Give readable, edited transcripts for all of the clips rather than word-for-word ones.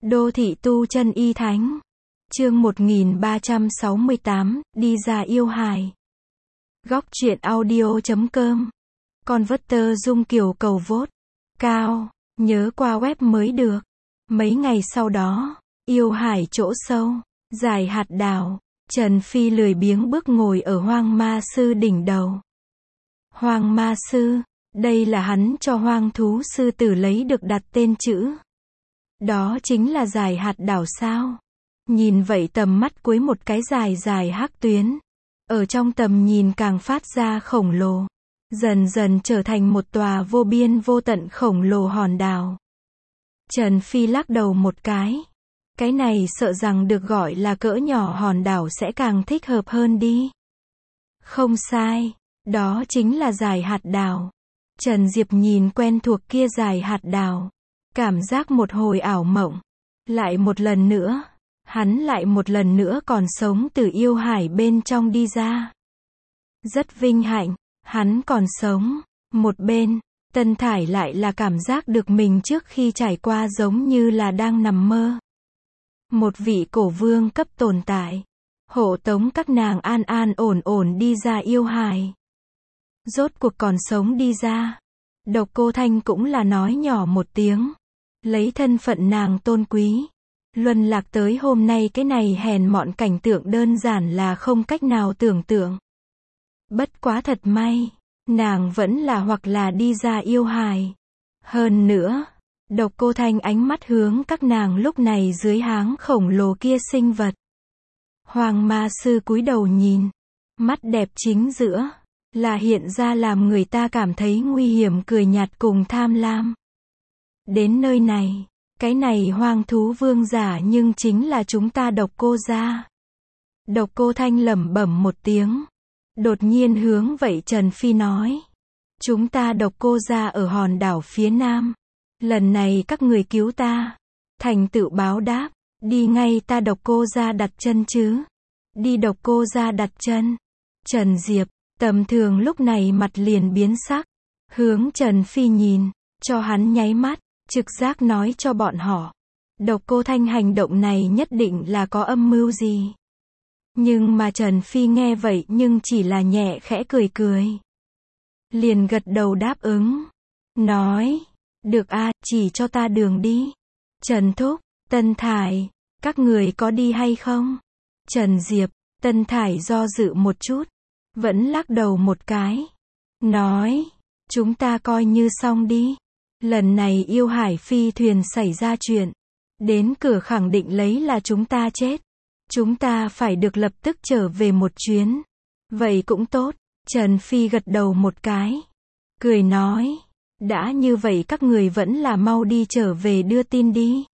Đô thị tu chân y thánh. Chương 1368, đi ra yêu hài. Góc truyện audio.com. Converter Dung Kiều cầu vote cao, nhớ qua web mới được. Mấy ngày sau đó, yêu hải chỗ sâu, giải hạt đào, Trần Phi lười biếng bước ngồi ở Hoang Ma Sư đỉnh đầu. Hoang Ma Sư, đây là hắn cho hoang thú sư tử lấy được đặt tên chữ. Đó chính là giải hạt đảo sao? Nhìn vậy tầm mắt cuối một cái dài dài hắc tuyến. Ở trong tầm nhìn càng phát ra khổng lồ. Dần dần trở thành một tòa vô biên vô tận khổng lồ hòn đảo. Trần Phi lắc đầu một cái. Cái này sợ rằng được gọi là cỡ nhỏ hòn đảo sẽ càng thích hợp hơn đi. Không sai, đó chính là giải hạt đảo. Trần Diệp nhìn quen thuộc kia giải hạt đảo. Cảm giác một hồi ảo mộng. Lại một lần nữa, hắn lại một lần nữa còn sống từ yêu hải bên trong đi ra. Rất vinh hạnh, hắn còn sống. Một bên, Tân Thải lại là cảm giác được mình trước khi trải qua giống như là đang nằm mơ. Một vị cổ vương cấp tồn tại, hộ tống các nàng an an ổn ổn đi ra yêu hài. Rốt cuộc còn sống đi ra. Độc Cô Thanh cũng là nói nhỏ một tiếng. Lấy thân phận nàng tôn quý, luân lạc tới hôm nay cái này hèn mọn cảnh tượng đơn giản là không cách nào tưởng tượng. Bất quá thật may, nàng vẫn là hoặc là đi ra yêu hài. Hơn nữa, Độc Cô Thanh ánh mắt hướng các nàng lúc này dưới háng khổng lồ kia sinh vật. Hoàng Ma Sư cúi đầu nhìn, mắt đẹp chính giữa, là hiện ra làm người ta cảm thấy nguy hiểm cười nhạt cùng tham lam. Đến nơi này, cái này hoang thú vương giả nhưng chính là chúng ta Độc Cô gia. Độc Cô Thanh lẩm bẩm một tiếng. Đột nhiên hướng vậy Trần Phi nói. Chúng ta Độc Cô gia ở hòn đảo phía nam. Lần này các người cứu ta. Thành tựu báo đáp. Đi ngay ta Độc Cô gia đặt chân chứ. Đi Độc Cô gia đặt chân. Trần Diệp, tầm thường lúc này mặt liền biến sắc. Hướng Trần Phi nhìn, cho hắn nháy mắt. Trực giác nói cho bọn họ, Độc Cô Thanh hành động này nhất định là có âm mưu gì. Nhưng mà Trần Phi nghe vậy nhưng chỉ là nhẹ khẽ cười cười. Liền gật đầu đáp ứng. Nói, được a, chỉ cho ta đường đi. Trần Thúc, Tân Thải, các người có đi hay không? Trần Diệp, Tân Thải do dự một chút, vẫn lắc đầu một cái. Nói, chúng ta coi như xong đi. Lần này yêu hải phi thuyền xảy ra chuyện. Đến cửa khẳng định lấy là chúng ta chết. Chúng ta phải được lập tức trở về một chuyến. Vậy cũng tốt. Trần Phi gật đầu một cái. Cười nói. Đã như vậy các người vẫn là mau đi trở về đưa tin đi.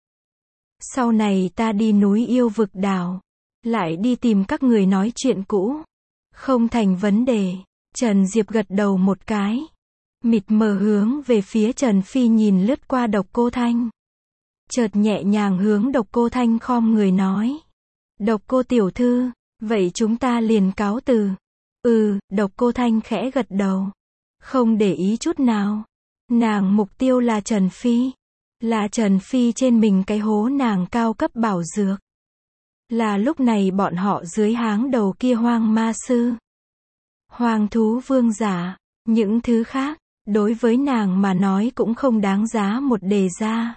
Sau này ta đi núi yêu vực đảo. Lại đi tìm các người nói chuyện cũ. Không thành vấn đề. Trần Diệp gật đầu một cái. Mịt mờ hướng về phía Trần Phi nhìn lướt qua Độc Cô Thanh. Chợt nhẹ nhàng hướng Độc Cô Thanh khom người nói. Độc Cô tiểu thư, vậy chúng ta liền cáo từ. Độc Cô Thanh khẽ gật đầu. Không để ý chút nào. Nàng mục tiêu là Trần Phi. Là Trần Phi trên mình cái hố nàng cao cấp bảo dược. Là lúc này bọn họ dưới háng đầu kia Hoang Ma Sư. Hoang thú vương giả. Những thứ khác, đối với nàng mà nói cũng không đáng giá một đề ra.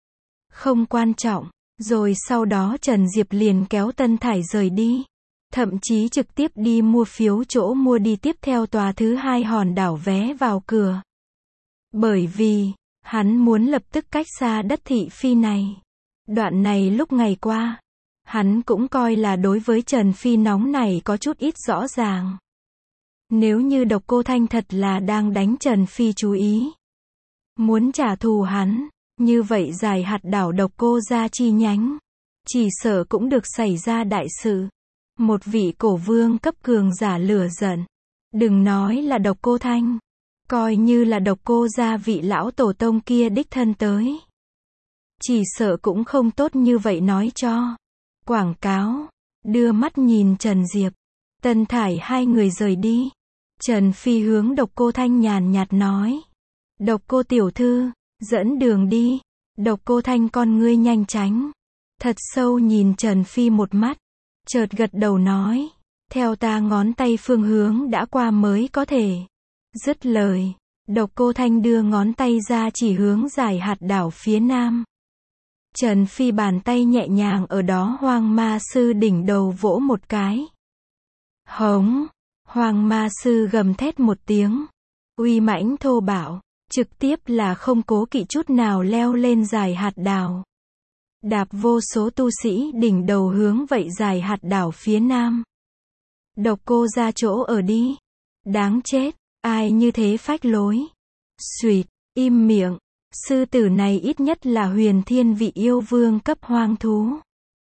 Không quan trọng. Rồi sau đó Trần Diệp liền kéo Tân Thải rời đi. Thậm chí trực tiếp đi mua phiếu chỗ mua đi tiếp theo tòa thứ hai hòn đảo vé vào cửa. Bởi vì, hắn muốn lập tức cách xa đất thị phi này. Đoạn này lúc ngày qua, hắn cũng coi là đối với Trần Phi nóng này có chút ít rõ ràng. Nếu như Độc Cô Thanh thật là đang đánh Trần Phi chú ý. Muốn trả thù hắn, như vậy giải hạt đảo Độc Cô gia chi nhánh. Chỉ sợ cũng được xảy ra đại sự. Một vị cổ vương cấp cường giả lửa giận. Đừng nói là Độc Cô Thanh. Coi như là Độc Cô gia vị lão tổ tông kia đích thân tới. Chỉ sợ cũng không tốt như vậy nói cho. Quảng cáo. Đưa mắt nhìn Trần Diệp. Tân Thải hai người rời đi. Trần Phi hướng Độc Cô Thanh nhàn nhạt nói. Độc Cô tiểu thư, dẫn đường đi. Độc Cô Thanh con ngươi nhanh tránh. thật sâu nhìn Trần Phi một mắt, chợt gật đầu nói, theo ta ngón tay phương hướng đã qua mới có thể. Dứt lời, Độc Cô Thanh đưa ngón tay ra chỉ hướng dải hạt đảo phía nam. Trần Phi bàn tay nhẹ nhàng ở đó Hoang Ma Sư đỉnh đầu vỗ một cái. Hống! Hoang Ma Sư gầm thét một tiếng, uy mãnh thô bạo, trực tiếp là không cố kỵ chút nào leo lên dải hạt đảo. Đạp vô số tu sĩ đỉnh đầu hướng vậy dải hạt đảo phía nam. Độc Cô ra chỗ ở đi. Đáng chết, ai như thế phách lối. Xuỵt, im miệng, sư tử này ít nhất là huyền thiên vị yêu vương cấp hoang thú.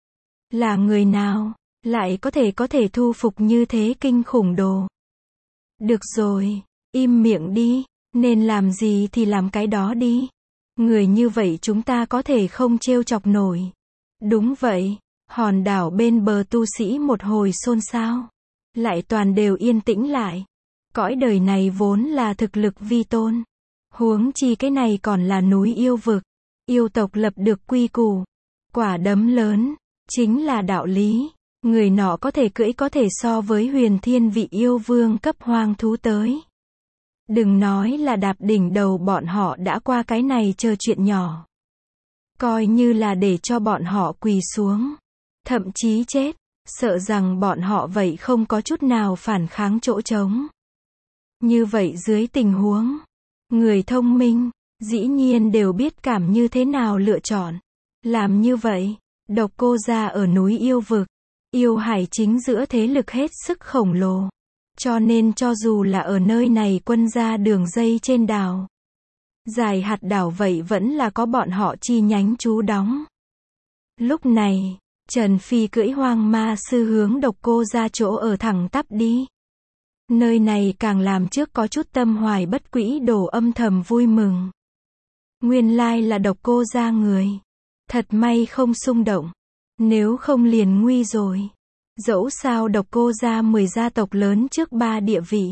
Là người nào, lại có thể thu phục như thế kinh khủng đồ. Được rồi, im miệng đi, nên làm gì thì làm cái đó đi. Người như vậy chúng ta có thể không trêu chọc nổi. Đúng vậy, hòn đảo bên bờ tu sĩ một hồi xôn xao. Lại toàn đều yên tĩnh lại. Cõi đời này vốn là thực lực vi tôn. Huống chi cái này còn là núi yêu vực. Yêu tộc lập được quy củ. Quả đấm lớn, chính là đạo lý. Người nọ có thể cưỡi có thể so với huyền thiên vị yêu vương cấp hoang thú tới. Đừng nói là đạp đỉnh đầu bọn họ đã qua cái này chờ chuyện nhỏ. Coi như là để cho bọn họ quỳ xuống. Thậm chí chết. Sợ rằng bọn họ vậy không có chút nào phản kháng chỗ trống. Như vậy dưới tình huống, người thông minh, dĩ nhiên đều biết cảm như thế nào lựa chọn. Làm như vậy, Độc Cô gia ở núi yêu vực, yêu hải chính giữa thế lực hết sức khổng lồ. Cho nên cho dù là ở nơi này quân gia đường dây trên đảo, dải hạt đảo vậy vẫn là có bọn họ chi nhánh trú đóng. Lúc này, Trần Phi cưỡi Hoang Ma Sư hướng Độc Cô ra chỗ ở thẳng tắp đi. Nơi này càng làm trước có chút tâm hoài bất quỹ đổ âm thầm vui mừng. Nguyên lai là Độc Cô ra người. Thật may không xung động. Nếu không liền nguy rồi. Dẫu sao Độc Cô ra 10 gia tộc lớn trước 3 địa vị.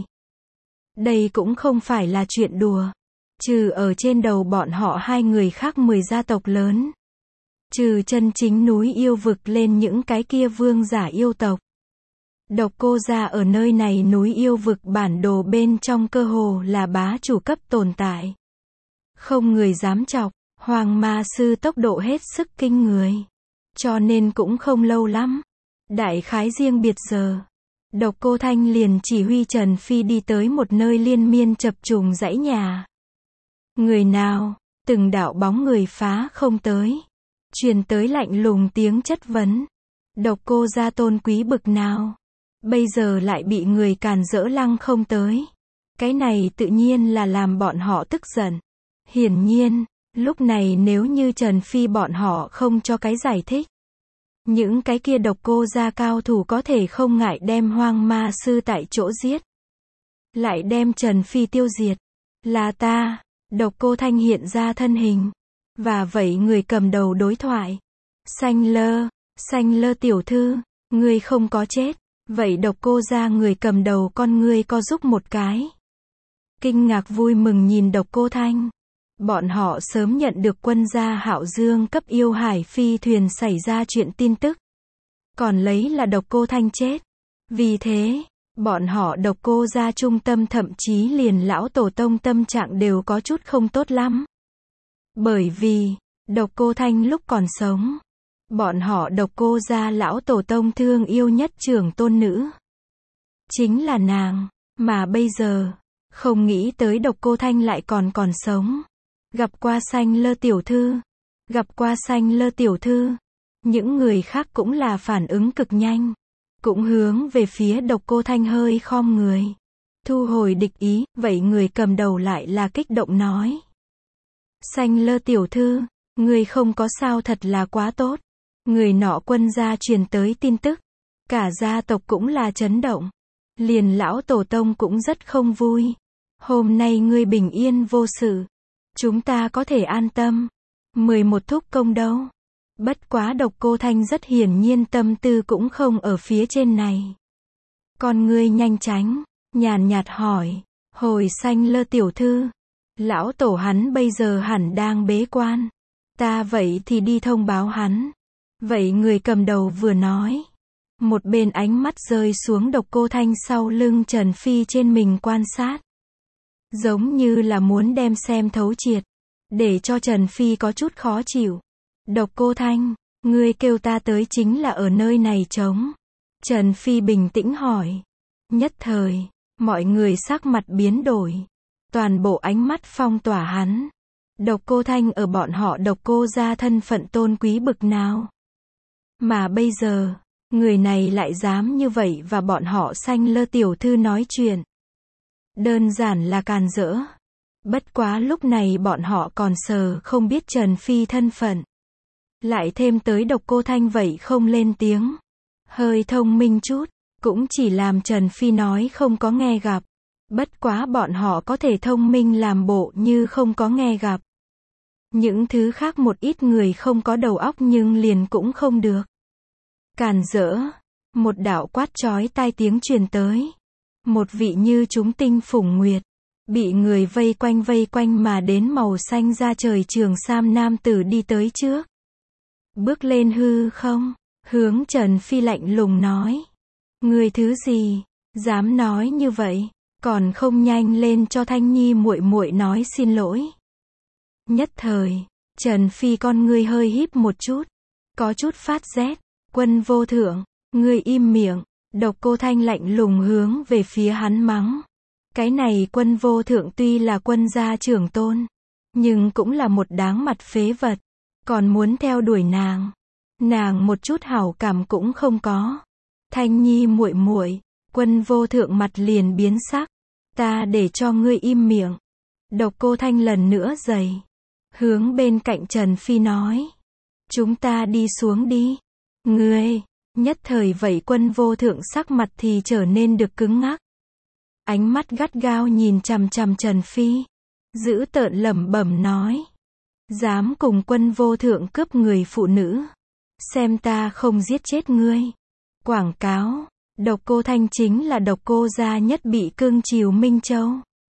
Đây cũng không phải là chuyện đùa. Trừ ở trên đầu bọn họ 2 người khác 10 gia tộc lớn. Trừ chân chính núi yêu vực lên những cái kia vương giả yêu tộc. Độc Cô gia ở nơi này núi yêu vực bản đồ bên trong cơ hồ là bá chủ cấp tồn tại. Không người dám chọc, Hoang Ma Sư tốc độ hết sức kinh người. Cho nên cũng không lâu lắm. Đại khái riêng biệt giờ. Độc Cô Thanh liền chỉ huy Trần Phi đi tới một nơi liên miên chập trùng dãy nhà. Người nào, từng đạo bóng người phá không tới. Truyền tới lạnh lùng tiếng chất vấn. Độc Cô gia tôn quý bực nào. Bây giờ lại bị người càn rỡ lăng không tới. Cái này tự nhiên là làm bọn họ tức giận. Hiển nhiên, lúc này nếu như Trần Phi bọn họ không cho cái giải thích. Những cái kia Độc Cô gia cao thủ có thể không ngại đem Hoang Ma Sư tại chỗ giết. Lại đem Trần Phi tiêu diệt. Là ta, Độc Cô Thanh hiện ra thân hình. Và vậy người cầm đầu đối thoại. Xanh lơ tiểu thư, ngươi không có chết. Vậy Độc Cô gia người cầm đầu con ngươi co giúp một cái. Kinh ngạc vui mừng nhìn Độc Cô Thanh. Bọn họ sớm nhận được quân gia Hạo Dương cấp yêu hải phi thuyền xảy ra chuyện tin tức. Còn lấy là Độc Cô Thanh chết. Vì thế, bọn họ Độc Cô gia trung tâm thậm chí liền lão tổ tông tâm trạng đều có chút không tốt lắm. Bởi vì, Độc Cô Thanh lúc còn sống, bọn họ Độc Cô gia lão tổ tông thương yêu nhất trưởng tôn nữ. Chính là nàng, mà bây giờ, không nghĩ tới Độc Cô Thanh lại còn sống. Gặp qua Xanh lơ tiểu thư, gặp qua Xanh lơ tiểu thư. Những người khác cũng là phản ứng cực nhanh. Cũng hướng về phía Độc Cô Thanh hơi khom người. Thu hồi địch ý, vậy người cầm đầu lại là kích động nói. Xanh lơ tiểu thư, người không có sao thật là quá tốt. Người nọ quân gia truyền tới tin tức. Cả gia tộc cũng là chấn động. Liền lão tổ tông cũng rất không vui. Hôm nay ngươi bình yên vô sự. Chúng ta có thể an tâm. 11 thúc công đâu? Bất quá Độc Cô Thanh rất hiển nhiên tâm tư cũng không ở phía trên này. Con ngươi nhanh tránh, nhàn nhạt hỏi. Hồi Xanh lơ tiểu thư. Lão tổ hắn bây giờ hẳn đang bế quan. Ta vậy thì đi thông báo hắn. Vậy người cầm đầu vừa nói. Một bên ánh mắt rơi xuống Độc Cô Thanh sau lưng Trần Phi trên mình quan sát. Giống như là muốn đem xem thấu triệt. Để cho Trần Phi có chút khó chịu. Độc Cô Thanh, ngươi kêu ta tới chính là ở nơi này trống. Trần Phi bình tĩnh hỏi. Nhất thời, mọi người sắc mặt biến đổi. Toàn bộ ánh mắt phong tỏa hắn. Độc Cô Thanh ở bọn họ Độc Cô gia thân phận tôn quý bực nào. Mà bây giờ, người này lại dám như vậy và bọn họ Xanh Lơ tiểu thư nói chuyện. Đơn giản là càn rỡ. Bất quá lúc này bọn họ còn sờ không biết Trần Phi thân phận. Lại thêm tới Độc Cô Thanh vậy không lên tiếng. Hơi thông minh chút, cũng chỉ làm Trần Phi nói không có nghe gặp. Bất quá bọn họ có thể thông minh làm bộ như không có nghe gặp. Những thứ khác một ít người không có đầu óc nhưng liền cũng không được. Càn rỡ, một đạo quát chói tai tiếng truyền tới. Một vị như chúng tinh phủng nguyệt, bị người vây quanh mà đến màu xanh da trời trường sam nam tử đi tới trước. Bước lên hư không, hướng Trần Phi lạnh lùng nói. Người thứ gì, dám nói như vậy, còn không nhanh lên cho Thanh Nhi muội muội nói xin lỗi. Nhất thời, Trần Phi con ngươi hơi híp một chút, có chút phát rét. Quân vô thượng, ngươi im miệng. Độc Cô Thanh lạnh lùng hướng về phía hắn mắng. Cái này Quân vô thượng tuy là quân gia trưởng tôn, nhưng cũng là một đáng mặt phế vật. Còn muốn theo đuổi nàng. Nàng một chút hảo cảm cũng không có. Thanh Nhi muội muội, Quân vô thượng mặt liền biến sắc. Ta để cho ngươi im miệng. Độc Cô Thanh lần nữa giày. Hướng bên cạnh Trần Phi nói. Chúng ta đi xuống đi. Ngươi, nhất thời vậy Quân vô thượng sắc mặt thì trở nên được cứng ngắc. Ánh mắt gắt gao nhìn chằm chằm Trần Phi. Dữ tợn lẩm bẩm nói. Dám cùng Quân vô thượng cướp người phụ nữ. Xem ta không giết chết ngươi. Quảng cáo, Độc Cô Thanh chính là Độc Cô gia nhất bị cưng chiều Minh Châu.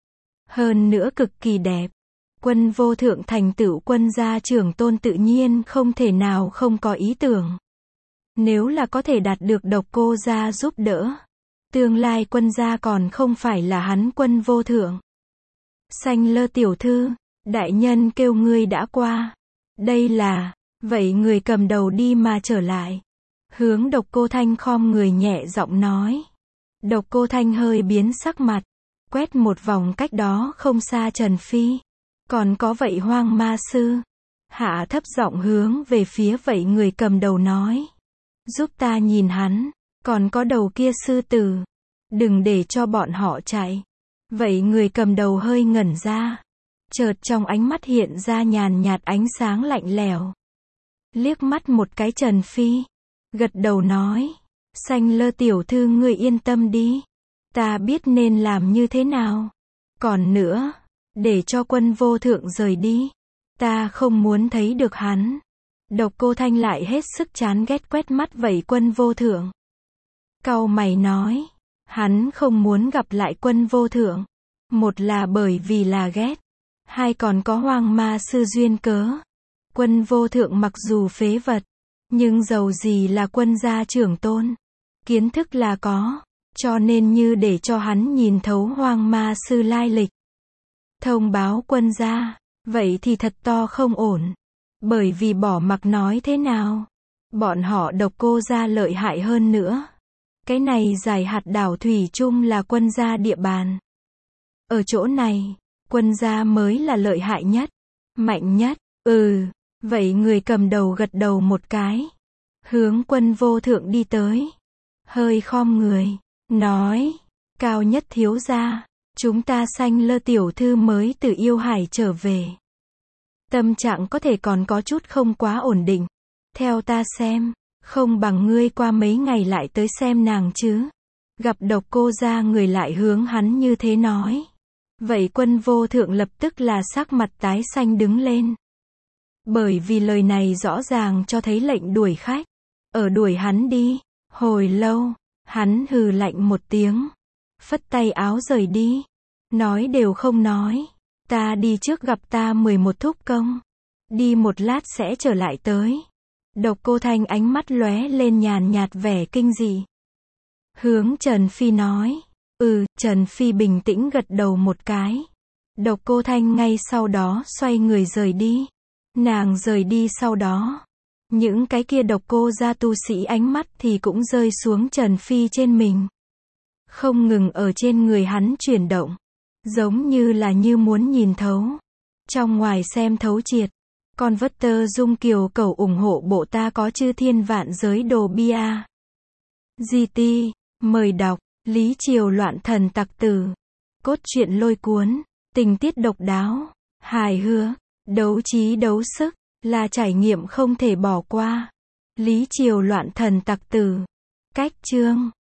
Hơn nữa cực kỳ đẹp. Quân vô thượng thành tựu quân gia trưởng tôn tự nhiên không thể nào không có ý tưởng. Nếu là có thể đạt được Độc Cô gia giúp đỡ, tương lai quân gia còn không phải là hắn Quân vô thượng. Xanh Lơ tiểu thư, đại nhân kêu ngươi đã qua. Đây là, vậy người cầm đầu đi mà trở lại. Hướng Độc Cô Thanh khom người nhẹ giọng nói. Độc Cô Thanh hơi biến sắc mặt, quét một vòng cách đó không xa Trần Phi. Còn có vậy Hoang Ma sư. Hạ thấp giọng hướng về phía vậy người cầm đầu nói. Giúp ta nhìn hắn, còn có đầu kia sư tử. Đừng để cho bọn họ chạy. Vậy người cầm đầu hơi ngẩn ra. Chợt trong ánh mắt hiện ra nhàn nhạt ánh sáng lạnh lẽo. Liếc mắt một cái Trần Phi. Gật đầu nói. Xanh Lơ tiểu thư ngươi yên tâm đi. Ta biết nên làm như thế nào. Còn nữa, để cho Quân vô thượng rời đi. Ta không muốn thấy được hắn. Độc Cô Thanh lại hết sức chán ghét quét mắt vậy Quân vô thượng. Cau mày nói. Hắn không muốn gặp lại Quân vô thượng. Một là bởi vì là ghét. Hai còn có Hoang Ma sư duyên cớ. Quân vô thượng mặc dù phế vật, nhưng dầu gì là quân gia trưởng tôn. Kiến thức là có. Cho nên như để cho hắn nhìn thấu Hoang Ma sư lai lịch. Thông báo quân gia. Vậy thì thật to không ổn. Bởi vì bỏ mặc nói thế nào. Bọn họ Độc Cô gia lợi hại hơn nữa. Cái này giải hạt đảo thủy chung là quân gia địa bàn. Ở chỗ này, quân gia mới là lợi hại nhất. Mạnh nhất. Vậy người cầm đầu gật đầu một cái. Hướng Quân vô thượng đi tới. Hơi khom người. Nói. Cao nhất thiếu gia. Chúng ta Xanh Lơ tiểu thư mới từ yêu hải trở về. Tâm trạng có thể còn có chút không quá ổn định. Theo ta xem, không bằng ngươi qua mấy ngày lại tới xem nàng chứ. Gặp Độc Cô gia người lại hướng hắn như thế nói. Vậy Quân vô thượng lập tức là sắc mặt tái xanh đứng lên. Bởi vì lời này rõ ràng cho thấy lệnh đuổi khách. Ở đuổi hắn đi. Hồi lâu, hắn hừ lạnh một tiếng. Phất tay áo rời đi. Nói đều không nói. Ta đi trước gặp ta 11 thúc công. Đi một lát sẽ trở lại tới. Độc Cô Thanh ánh mắt lóe lên nhàn nhạt vẻ kinh dị. Hướng Trần Phi nói. Trần Phi bình tĩnh gật đầu một cái. Độc Cô Thanh ngay sau đó xoay người rời đi. Nàng rời đi sau đó, những cái kia độc cô gia tu sĩ ánh mắt thì cũng rơi xuống Trần Phi trên mình. Không ngừng ở trên người hắn chuyển động. Giống như là như muốn nhìn thấu. Trong ngoài xem thấu triệt. Con vất tơ dung kiều cầu ủng hộ bộ ta có chư thiên vạn giới đồ bia. GT, mời đọc, Lý Triều loạn thần tặc tử. Cốt truyện lôi cuốn, tình tiết độc đáo, hài hước, đấu trí đấu sức, là trải nghiệm không thể bỏ qua. Lý Triều loạn thần tặc tử. Cách chương